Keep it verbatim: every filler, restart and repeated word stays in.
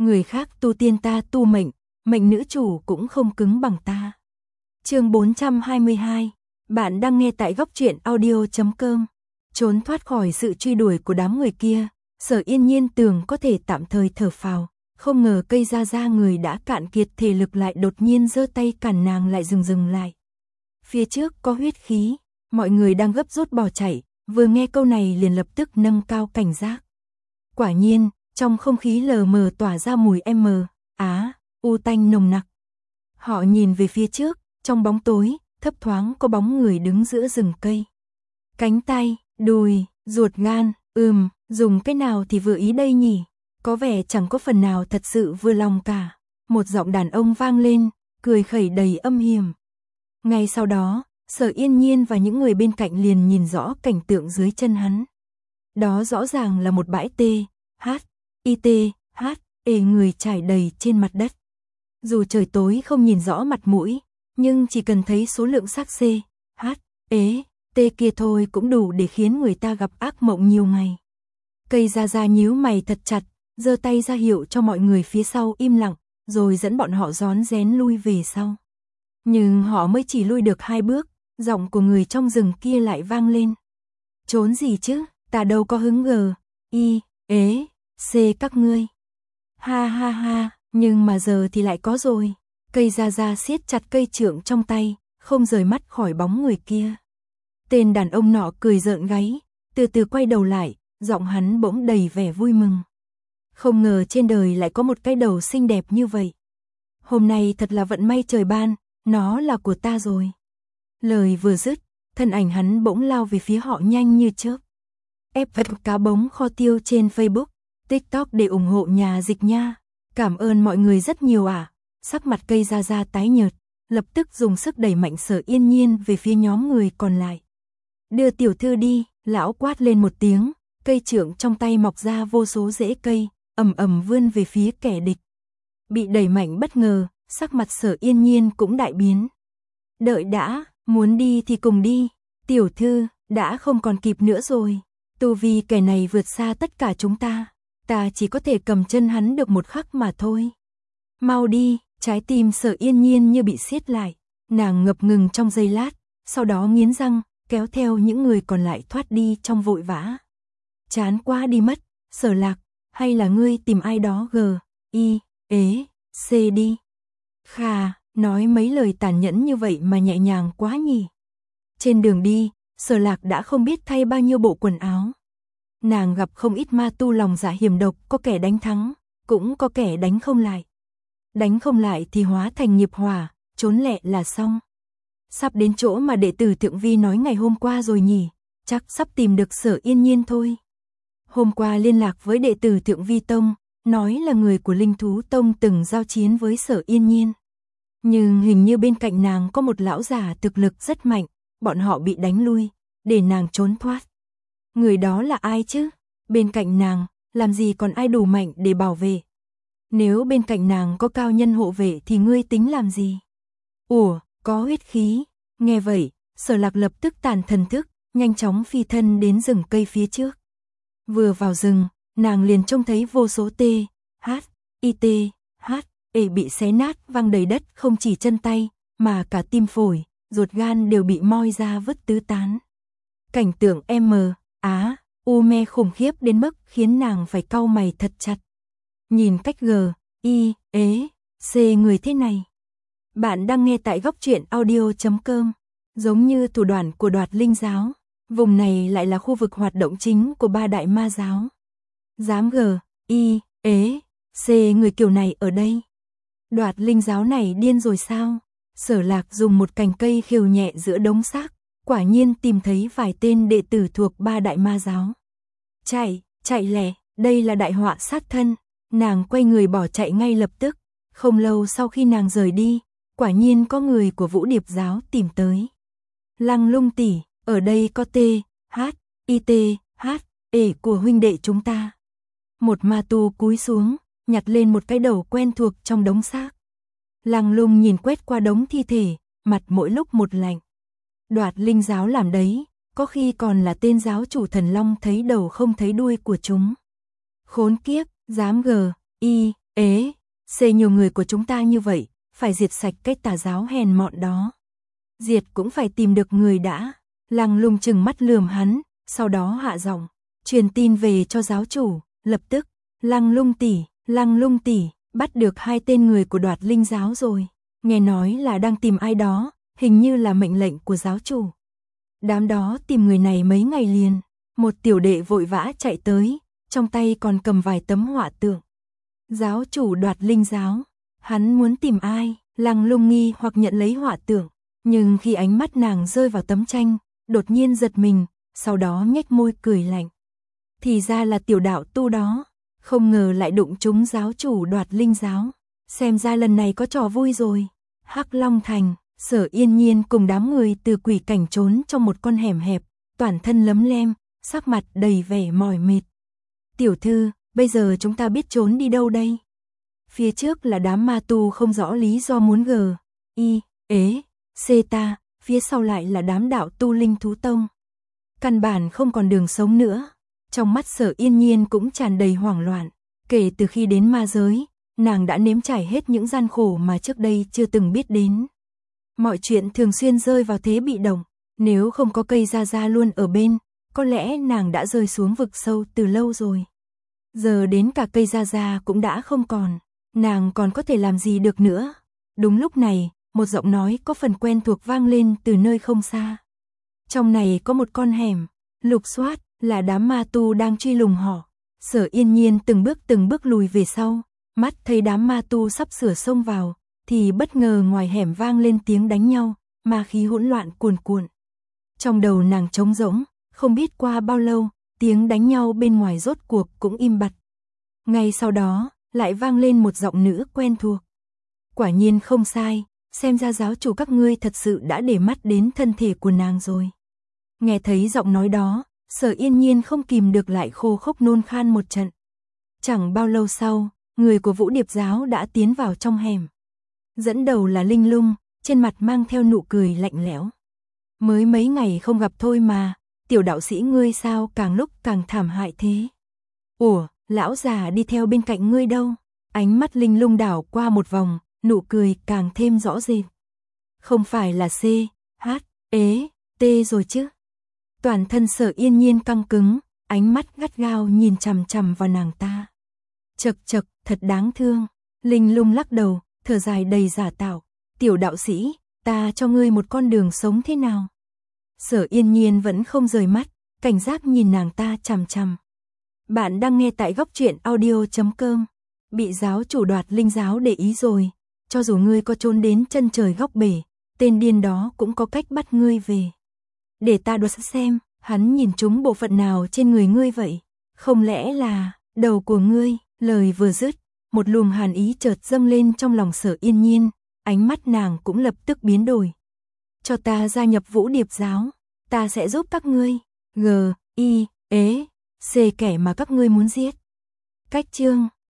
người khác tu tiên ta tu mệnh, mệnh nữ chủ cũng không cứng bằng ta. Chương bốn trăm hai mươi hai, bạn đang nghe tại góc truyện audio chấm com. Trốn thoát khỏi sự truy đuổi của đám người kia, Sở Yên Nhiên tưởng có thể tạm thời thở phào, không ngờ cây ra ra người đã cạn kiệt thể lực lại đột nhiên giơ tay cản nàng lại dừng dừng lại. Phía trước có huyết khí, mọi người đang gấp rút bỏ chạy, vừa nghe câu này liền lập tức nâng cao cảnh giác. Quả nhiên, trong không khí lờ mờ tỏa ra mùi M, á, u tanh nồng nặc. Họ nhìn về phía trước, trong bóng tối, thấp thoáng có bóng người đứng giữa rừng cây. Cánh tay, đùi, ruột gan, ừm, dùng cái nào thì vừa ý đây nhỉ? Có vẻ chẳng có phần nào thật sự vừa lòng cả. Một giọng đàn ông vang lên, cười khẩy đầy âm hiểm. Ngay sau đó, Sở Yên Nhiên và những người bên cạnh liền nhìn rõ cảnh tượng dưới chân hắn. Đó rõ ràng là một bãi T, H, I T, H, E người trải đầy trên mặt đất. Dù trời tối không nhìn rõ mặt mũi, nhưng chỉ cần thấy số lượng xác C, H, E, T kia thôi cũng đủ để khiến người ta gặp ác mộng nhiều ngày. Cây ra ra nhíu mày thật chặt, giơ tay ra hiệu cho mọi người phía sau im lặng, rồi dẫn bọn họ rón rén lui về sau. Nhưng họ mới chỉ lui được hai bước, giọng của người trong rừng kia lại vang lên. Trốn gì chứ, ta đâu có hứng gờ, I, ế, C các ngươi. Ha ha ha, nhưng mà giờ thì lại có rồi. Cây ra ra siết chặt cây trượng trong tay, không rời mắt khỏi bóng người kia. Tên đàn ông nọ cười rợn gáy, từ từ quay đầu lại, giọng hắn bỗng đầy vẻ vui mừng. Không ngờ trên đời lại có một cái đầu xinh đẹp như vậy. Hôm nay thật là vận may trời ban, nó là của ta rồi. Lời vừa dứt, thân ảnh hắn bỗng lao về phía họ nhanh như chớp. Ép vật cá bống kho tiêu trên Facebook, TikTok để ủng hộ nhà dịch nha. Cảm ơn mọi người rất nhiều ạ. À. Sắc mặt cây ra ra tái nhợt, lập tức dùng sức đẩy mạnh Sở Yên Nhiên về phía nhóm người còn lại. Đưa tiểu thư đi, lão quát lên một tiếng, cây trượng trong tay mọc ra vô số rễ cây, ầm ầm vươn về phía kẻ địch. Bị đẩy mạnh bất ngờ, sắc mặt Sở Yên Nhiên cũng đại biến. Đợi đã, muốn đi thì cùng đi, tiểu thư, đã không còn kịp nữa rồi. Tu vi kẻ này vượt xa tất cả chúng ta, ta chỉ có thể cầm chân hắn được một khắc mà thôi. Mau đi, trái tim Sở Yên Nhiên như bị siết lại, nàng ngập ngừng trong giây lát, sau đó nghiến răng, kéo theo những người còn lại thoát đi trong vội vã. Chán quá đi mất, Sở Lạc, hay là ngươi tìm ai đó G, I, ế, C đi. Khà, nói mấy lời tàn nhẫn như vậy mà nhẹ nhàng quá nhỉ. Trên đường đi, Sở Lạc đã không biết thay bao nhiêu bộ quần áo. Nàng gặp không ít ma tu lòng dạ hiểm độc, có kẻ đánh thắng, cũng có kẻ đánh không lại. Đánh không lại thì hóa thành nghiệp hỏa, trốn lẹ là xong. Sắp đến chỗ mà đệ tử Thượng Vi nói ngày hôm qua rồi nhỉ, chắc sắp tìm được Sở Yên Nhiên thôi. Hôm qua liên lạc với đệ tử Thượng Vi Tông, nói là người của Linh Thú Tông từng giao chiến với Sở Yên Nhiên. Nhưng hình như bên cạnh nàng có một lão già thực lực rất mạnh, bọn họ bị đánh lui, để nàng trốn thoát. Người đó là ai chứ? Bên cạnh nàng, làm gì còn ai đủ mạnh để bảo vệ? Nếu bên cạnh nàng có cao nhân hộ vệ thì ngươi tính làm gì? Ủa, có huyết khí. Nghe vậy, Sở Lạc lập tức tàn thần thức, nhanh chóng phi thân đến rừng cây phía trước. Vừa vào rừng, nàng liền trông thấy vô số T, H, I T, H, E bị xé nát văng đầy đất, không chỉ chân tay, mà cả tim phổi, ruột gan đều bị moi ra vứt tứ tán. Cảnh tượng M, Á, U me khủng khiếp đến mức khiến nàng phải cau mày thật chặt. Nhìn cách G, I, ế, C người thế này. Bạn đang nghe tại góc truyện audio chấm com. Giống như thủ đoạn của Đoạt Linh giáo, vùng này lại là khu vực hoạt động chính của ba đại ma giáo. Dám G, I, ế, C người kiểu này ở đây. Đoạt Linh giáo này điên rồi sao? Sở Lạc dùng một cành cây khều nhẹ giữa đống xác, quả nhiên tìm thấy vài tên đệ tử thuộc ba đại ma giáo. Chạy, chạy lẹ, đây là đại họa sát thân. Nàng quay người bỏ chạy ngay lập tức. Không lâu sau khi nàng rời đi, quả nhiên có người của Vũ Điệp giáo tìm tới. Lăng Lung tỷ, ở đây có T, H, I T, H, E của huynh đệ chúng ta. Một ma tu cúi xuống, nhặt lên một cái đầu quen thuộc trong đống xác. Lăng Lung nhìn quét qua đống thi thể, mặt mỗi lúc một lạnh. Đoạt Linh giáo làm đấy, có khi còn là tên giáo chủ Thần Long thấy đầu không thấy đuôi của chúng. Khốn kiếp, dám G, I, ế, xê nhiều người của chúng ta như vậy, phải diệt sạch cái tà giáo hèn mọn đó. Diệt cũng phải tìm được người đã. Lăng Lung chừng mắt lườm hắn, sau đó hạ giọng, truyền tin về cho giáo chủ, lập tức, Lăng Lung tỷ, Lăng Lung tỷ, bắt được hai tên người của Đoạt Linh giáo rồi. Nghe nói là đang tìm ai đó, hình như là mệnh lệnh của giáo chủ. Đám đó tìm người này mấy ngày liền, một tiểu đệ vội vã chạy tới, trong tay còn cầm vài tấm họa tượng. Giáo chủ Đoạt Linh giáo, hắn muốn tìm ai? Lăng Lung nghi hoặc nhận lấy họa tượng, nhưng khi ánh mắt nàng rơi vào tấm tranh, đột nhiên giật mình, sau đó nhếch môi cười lạnh. Thì ra là tiểu đạo tu đó, không ngờ lại đụng trúng giáo chủ Đoạt Linh giáo, xem ra lần này có trò vui rồi. Hắc Long Thành, Sở Yên Nhiên cùng đám người từ quỷ cảnh trốn trong một con hẻm hẹp, toàn thân lấm lem, sắc mặt đầy vẻ mỏi mệt. Tiểu thư, bây giờ chúng ta biết trốn đi đâu đây? Phía trước là đám ma tu không rõ lý do muốn gờ, y, ế, xê ta, phía sau lại là đám đạo tu linh thú tông. Căn bản không còn đường sống nữa. Trong mắt Sở Yên Nhiên cũng tràn đầy hoảng loạn. Kể từ khi đến ma giới, nàng đã nếm trải hết những gian khổ mà trước đây chưa từng biết đến. Mọi chuyện thường xuyên rơi vào thế bị động. Nếu không có cây Gia Gia luôn ở bên, có lẽ nàng đã rơi xuống vực sâu từ lâu rồi. Giờ đến cả cây Gia Gia cũng đã không còn. Nàng còn có thể làm gì được nữa. Đúng lúc này, một giọng nói có phần quen thuộc vang lên từ nơi không xa. Trong này có một con hẻm, lục soát, là đám ma tu đang truy lùng họ. Sở Yên Nhiên từng bước từng bước lùi về sau, mắt thấy đám ma tu sắp sửa xông vào, thì bất ngờ ngoài hẻm vang lên tiếng đánh nhau, ma khí hỗn loạn cuồn cuộn. Trong đầu nàng trống rỗng, không biết qua bao lâu, tiếng đánh nhau bên ngoài rốt cuộc cũng im bặt. Ngay sau đó, lại vang lên một giọng nữ quen thuộc. Quả nhiên không sai, xem ra giáo chủ các ngươi thật sự đã để mắt đến thân thể của nàng rồi. Nghe thấy giọng nói đó, Sở Yên Nhiên không kìm được lại khô khốc nôn khan một trận. Chẳng bao lâu sau, người của Vũ Điệp giáo đã tiến vào trong hẻm. Dẫn đầu là Linh Lung, trên mặt mang theo nụ cười lạnh lẽo. Mới mấy ngày không gặp thôi mà, tiểu đạo sĩ ngươi sao càng lúc càng thảm hại thế? Ủa, lão già đi theo bên cạnh ngươi đâu? Ánh mắt Linh Lung đảo qua một vòng, nụ cười càng thêm rõ rệt. Không phải là C, H, ế, T rồi chứ? Toàn thân Sở Yên Nhiên căng cứng, ánh mắt gắt gao nhìn chằm chằm vào nàng ta. Chậc chậc, thật đáng thương. Linh Lung lắc đầu, thở dài đầy giả tạo. Tiểu đạo sĩ, ta cho ngươi một con đường sống thế nào? Sở Yên Nhiên vẫn không rời mắt, cảnh giác nhìn nàng ta chằm chằm. Bạn đang nghe tại góc truyện audio chấm com. Bị giáo chủ Đoạt Linh giáo để ý rồi, cho dù ngươi có trốn đến chân trời góc bể, tên điên đó cũng có cách bắt ngươi về. Để ta đoán xem, hắn nhìn trúng bộ phận nào trên người ngươi vậy? Không lẽ là đầu của ngươi? Lời vừa dứt, một luồng hàn ý chợt dâng lên trong lòng Sở Yên Nhiên, ánh mắt nàng cũng lập tức biến đổi. Cho ta gia nhập Vũ Điệp giáo, ta sẽ giúp các ngươi. G, I, ế, C kẻ mà các ngươi muốn giết. Cách chương